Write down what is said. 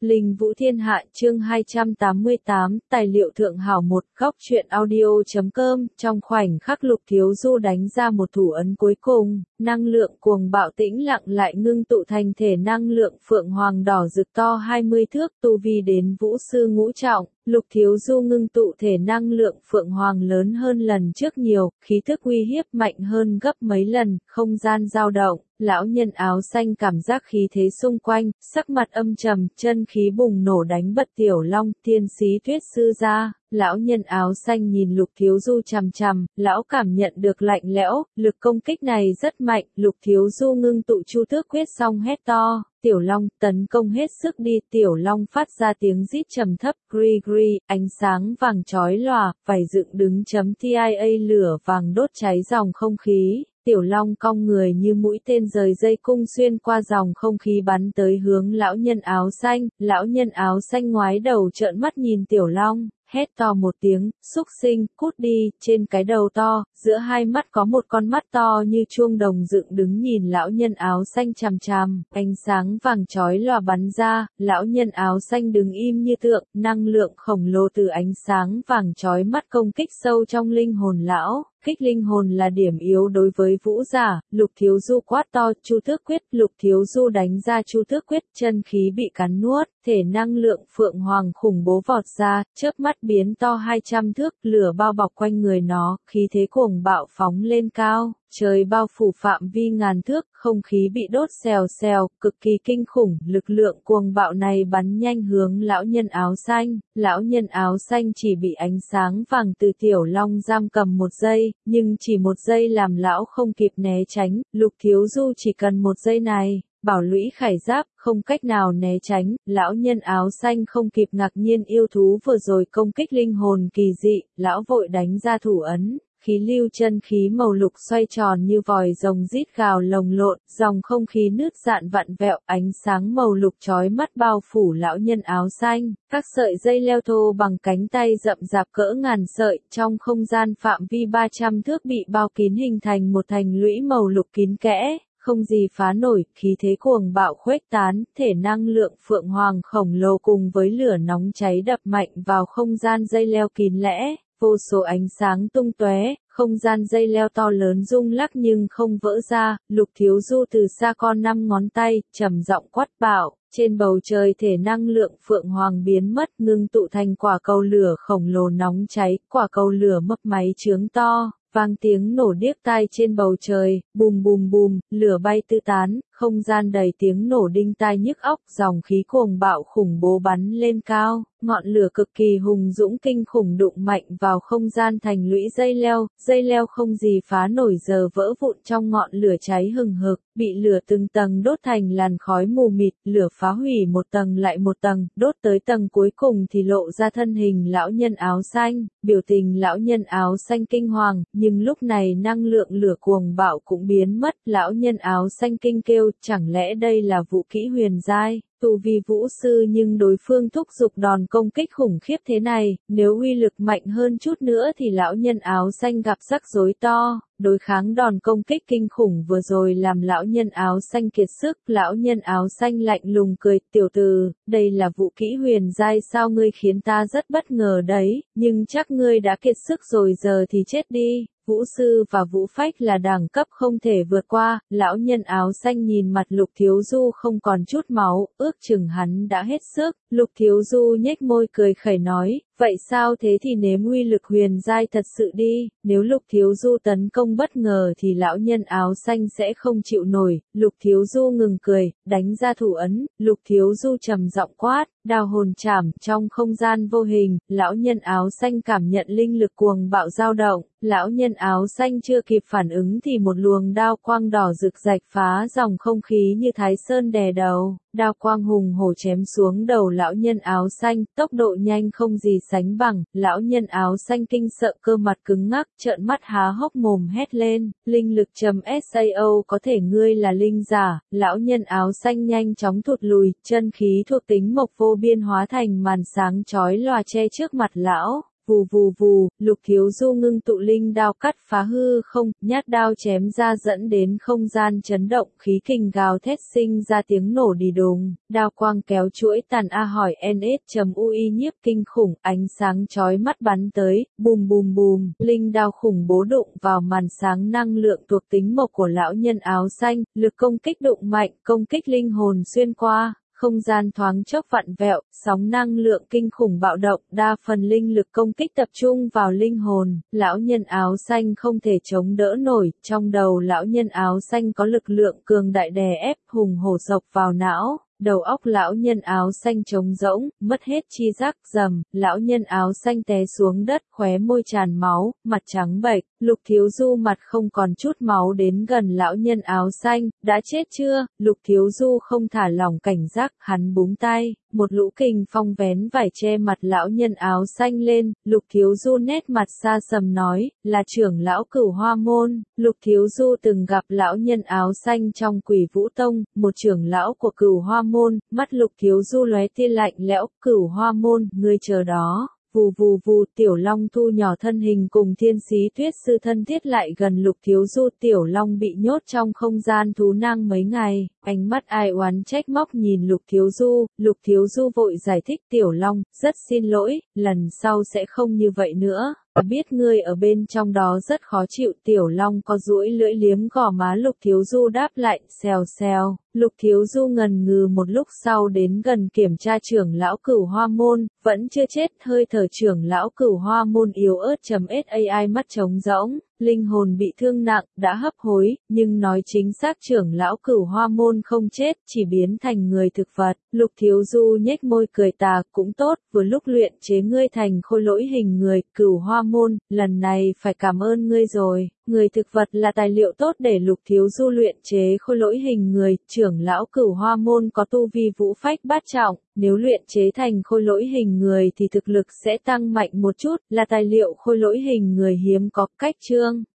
Linh Vũ Thiên Hạ chương 288, tài liệu thượng hảo một góc truyện audio.com. Trong khoảnh khắc Lục Thiếu Du đánh ra một thủ ấn cuối cùng, năng lượng cuồng bạo tĩnh lặng lại ngưng tụ thành thể năng lượng phượng hoàng đỏ rực to 20 thước, tu vi đến vũ sư ngũ trọng. Lục Thiếu Du ngưng tụ thể năng lượng phượng hoàng lớn hơn lần trước nhiều, khí thức uy hiếp mạnh hơn gấp mấy lần, không gian dao động. Lão nhân áo xanh cảm giác khí thế xung quanh, sắc mặt âm trầm, chân khí bùng nổ đánh bật Tiểu Long, thiên sĩ Tuyết sư ra. Lão nhân áo xanh nhìn Lục Thiếu Du chằm chằm, lão cảm nhận được lạnh lẽo, lực công kích này rất mạnh. Lục Thiếu Du ngưng tụ Chu Tước quyết xong hét to, Tiểu Long, tấn công hết sức đi. Tiểu Long phát ra tiếng rít trầm thấp, gri gri, ánh sáng vàng chói lòa, vảy dựng đứng chấm TIA lửa vàng đốt cháy dòng không khí. Tiểu Long cong người như mũi tên rời dây cung xuyên qua dòng không khí bắn tới hướng lão nhân áo xanh. Lão nhân áo xanh ngoái đầu trợn mắt nhìn Tiểu Long, hét to một tiếng, xúc sinh, cút đi. Trên cái đầu to, giữa hai mắt có một con mắt to như chuông đồng dựng đứng nhìn lão nhân áo xanh chằm chằm, ánh sáng vàng chói lòa bắn ra. Lão nhân áo xanh đứng im như tượng, năng lượng khổng lồ từ ánh sáng vàng chói mắt công kích sâu trong linh hồn lão. Kích linh hồn là điểm yếu đối với vũ giả. Lục Thiếu Du quát to, Chu Tước quyết. Lục Thiếu Du đánh ra Chu Tước quyết, chân khí bị cắn nuốt, thể năng lượng phượng hoàng khủng bố vọt ra, chớp mắt biến to 200 thước, lửa bao bọc quanh người nó, khí thế cuồng bạo phóng lên cao. Trời bao phủ phạm vi ngàn thước, không khí bị đốt xèo xèo, cực kỳ kinh khủng. Lực lượng cuồng bạo này bắn nhanh hướng lão nhân áo xanh. Lão nhân áo xanh chỉ bị ánh sáng vàng từ Tiểu Long giam cầm một giây, nhưng chỉ một giây làm lão không kịp né tránh. Lục Thiếu Du chỉ cần một giây này, bảo lũy khải giáp, không cách nào né tránh. Lão nhân áo xanh không kịp ngạc nhiên yêu thú vừa rồi công kích linh hồn kỳ dị, lão vội đánh ra thủ ấn. Khí lưu chân khí màu lục xoay tròn như vòi rồng rít gào lồng lộn, dòng không khí nứt dạn vặn vẹo, ánh sáng màu lục chói mắt bao phủ lão nhân áo xanh. Các sợi dây leo thô bằng cánh tay rậm rạp cỡ ngàn sợi, trong không gian phạm vi 300 thước bị bao kín hình thành một thành lũy màu lục kín kẽ. Không gì phá nổi, khí thế cuồng bạo khuếch tán, thể năng lượng phượng hoàng khổng lồ cùng với lửa nóng cháy đập mạnh vào không gian dây leo kín lẽ. Vô số ánh sáng tung tóe, không gian dây leo to lớn rung lắc nhưng không vỡ ra. Lục Thiếu Du từ xa con 5 ngón tay, trầm giọng quát bảo. Trên bầu trời thể năng lượng phượng hoàng biến mất, ngưng tụ thành quả cầu lửa khổng lồ nóng cháy. Quả cầu lửa mấp máy chướng to, vang tiếng nổ điếc tai trên bầu trời, bùm bùm bùm, lửa bay tứ tán, không gian đầy tiếng nổ đinh tai nhức óc, dòng khí cuồng bạo khủng bố bắn lên cao, ngọn lửa cực kỳ hùng dũng kinh khủng đụng mạnh vào không gian thành lũy dây leo không gì phá nổi giờ vỡ vụn trong ngọn lửa cháy hừng hực, bị lửa từng tầng đốt thành làn khói mù mịt, lửa phá hủy một tầng lại một tầng, đốt tới tầng cuối cùng thì lộ ra thân hình lão nhân áo xanh, biểu tình lão nhân áo xanh kinh hoàng, nhưng lúc này năng lượng lửa cuồng bạo cũng biến mất, lão nhân áo xanh kinh kêu, chẳng lẽ đây là vũ kỹ huyền giai, tu vi vũ sư nhưng đối phương thúc giục đòn công kích khủng khiếp thế này, nếu uy lực mạnh hơn chút nữa thì lão nhân áo xanh gặp rắc rối to. Đối kháng đòn công kích kinh khủng vừa rồi làm lão nhân áo xanh kiệt sức, lão nhân áo xanh lạnh lùng cười, tiểu tử, đây là vũ kỹ huyền giai sao, ngươi khiến ta rất bất ngờ đấy, nhưng chắc ngươi đã kiệt sức rồi, giờ thì chết đi. Vũ sư và vũ phách là đẳng cấp không thể vượt qua. Lão nhân áo xanh nhìn mặt Lục Thiếu Du không còn chút máu, ước chừng hắn đã hết sức. Lục Thiếu Du nhếch môi cười khẩy nói, vậy sao thế thì nếm uy lực huyền giai thật sự đi. Nếu Lục Thiếu Du tấn công bất ngờ thì lão nhân áo xanh sẽ không chịu nổi. Lục Thiếu Du ngừng cười, đánh ra thủ ấn. Lục Thiếu Du trầm giọng quát, đao hồn trảm. Trong không gian vô hình, lão nhân áo xanh cảm nhận linh lực cuồng bạo dao động. Lão nhân áo xanh chưa kịp phản ứng thì một luồng đao quang đỏ rực rạch phá dòng không khí như Thái Sơn đè đầu. Đao quang hùng hổ chém xuống đầu lão nhân áo xanh, tốc độ nhanh không gì sánh bằng. Lão nhân áo xanh kinh sợ, cơ mặt cứng ngắc, trợn mắt há hốc mồm hét lên, linh lực sao, có thể ngươi là linh giả. Lão nhân áo xanh nhanh chóng thụt lùi, chân khí thuộc tính mộc vô biên hóa thành màn sáng chói lòa che trước mặt lão. Vù vù vù, Lục Thiếu Du ngưng tụ linh đao cắt phá hư không, nhát đao chém ra dẫn đến không gian chấn động, khí kình gào thét sinh ra tiếng nổ đi đùng, đao quang kéo chuỗi tàn a hỏi NS.UI nhiếp kinh khủng, ánh sáng chói mắt bắn tới, bùm bùm bùm, linh đao khủng bố đụng vào màn sáng năng lượng thuộc tính mộc của lão nhân áo xanh, lực công kích đụng mạnh, công kích linh hồn xuyên qua. Không gian thoáng chốc vặn vẹo, sóng năng lượng kinh khủng bạo động, đa phần linh lực công kích tập trung vào linh hồn, lão nhân áo xanh không thể chống đỡ nổi, trong đầu lão nhân áo xanh có lực lượng cường đại đè ép hùng hổ sộc vào não. Đầu óc lão nhân áo xanh trống rỗng, mất hết chi giác, rầm, lão nhân áo xanh té xuống đất, khóe môi tràn máu, mặt trắng bệch, Lục Thiếu Du mặt không còn chút máu đến gần lão nhân áo xanh, đã chết chưa? Lục Thiếu Du không thả lỏng cảnh giác, hắn búng tay, một lũ kình phong vén vải che mặt lão nhân áo xanh lên, Lục Thiếu Du nét mặt xa sầm nói, là trưởng lão Cửu Hoa Môn. Lục Thiếu Du từng gặp lão nhân áo xanh trong Quỷ Vũ Tông, một trưởng lão của Cửu Hoa Môn, mắt Lục Thiếu Du lóe tia lạnh lẽo, Cửu Hoa Môn, ngươi chờ đó. Vù vù vù, Tiểu Long thu nhỏ thân hình cùng Thiên Sĩ Tuyết Sư thân thiết lại gần Lục Thiếu Du. Tiểu Long bị nhốt trong không gian thú năng mấy ngày, ánh mắt ai oán trách móc nhìn Lục Thiếu Du. Lục Thiếu Du vội giải thích, Tiểu Long, rất xin lỗi, lần sau sẽ không như vậy nữa. Biết ngươi ở bên trong đó rất khó chịu. Tiểu Long có duỗi lưỡi liếm gò má Lục Thiếu Du đáp lại, xèo xèo. Lục Thiếu Du ngần ngừ một lúc sau đến gần kiểm tra trưởng lão Cửu Hoa Môn, vẫn chưa chết, hơi thở trưởng lão Cửu Hoa Môn yếu ớt .sai mắt trống rỗng, linh hồn bị thương nặng, đã hấp hối, nhưng nói chính xác trưởng lão Cửu Hoa Môn không chết, chỉ biến thành người thực vật. Lục Thiếu Du nhếch môi cười tà, cũng tốt, vừa lúc luyện chế ngươi thành khôi lỗi hình người, Cửu Hoa Môn, lần này phải cảm ơn ngươi rồi. Người thực vật là tài liệu tốt để Lục Thiếu Du luyện chế khôi lỗi hình người, trưởng lão Cửu Hoa Môn có tu vi vũ phách bát trọng, nếu luyện chế thành khôi lỗi hình người thì thực lực sẽ tăng mạnh một chút, là tài liệu khôi lỗi hình người hiếm có. Cách chương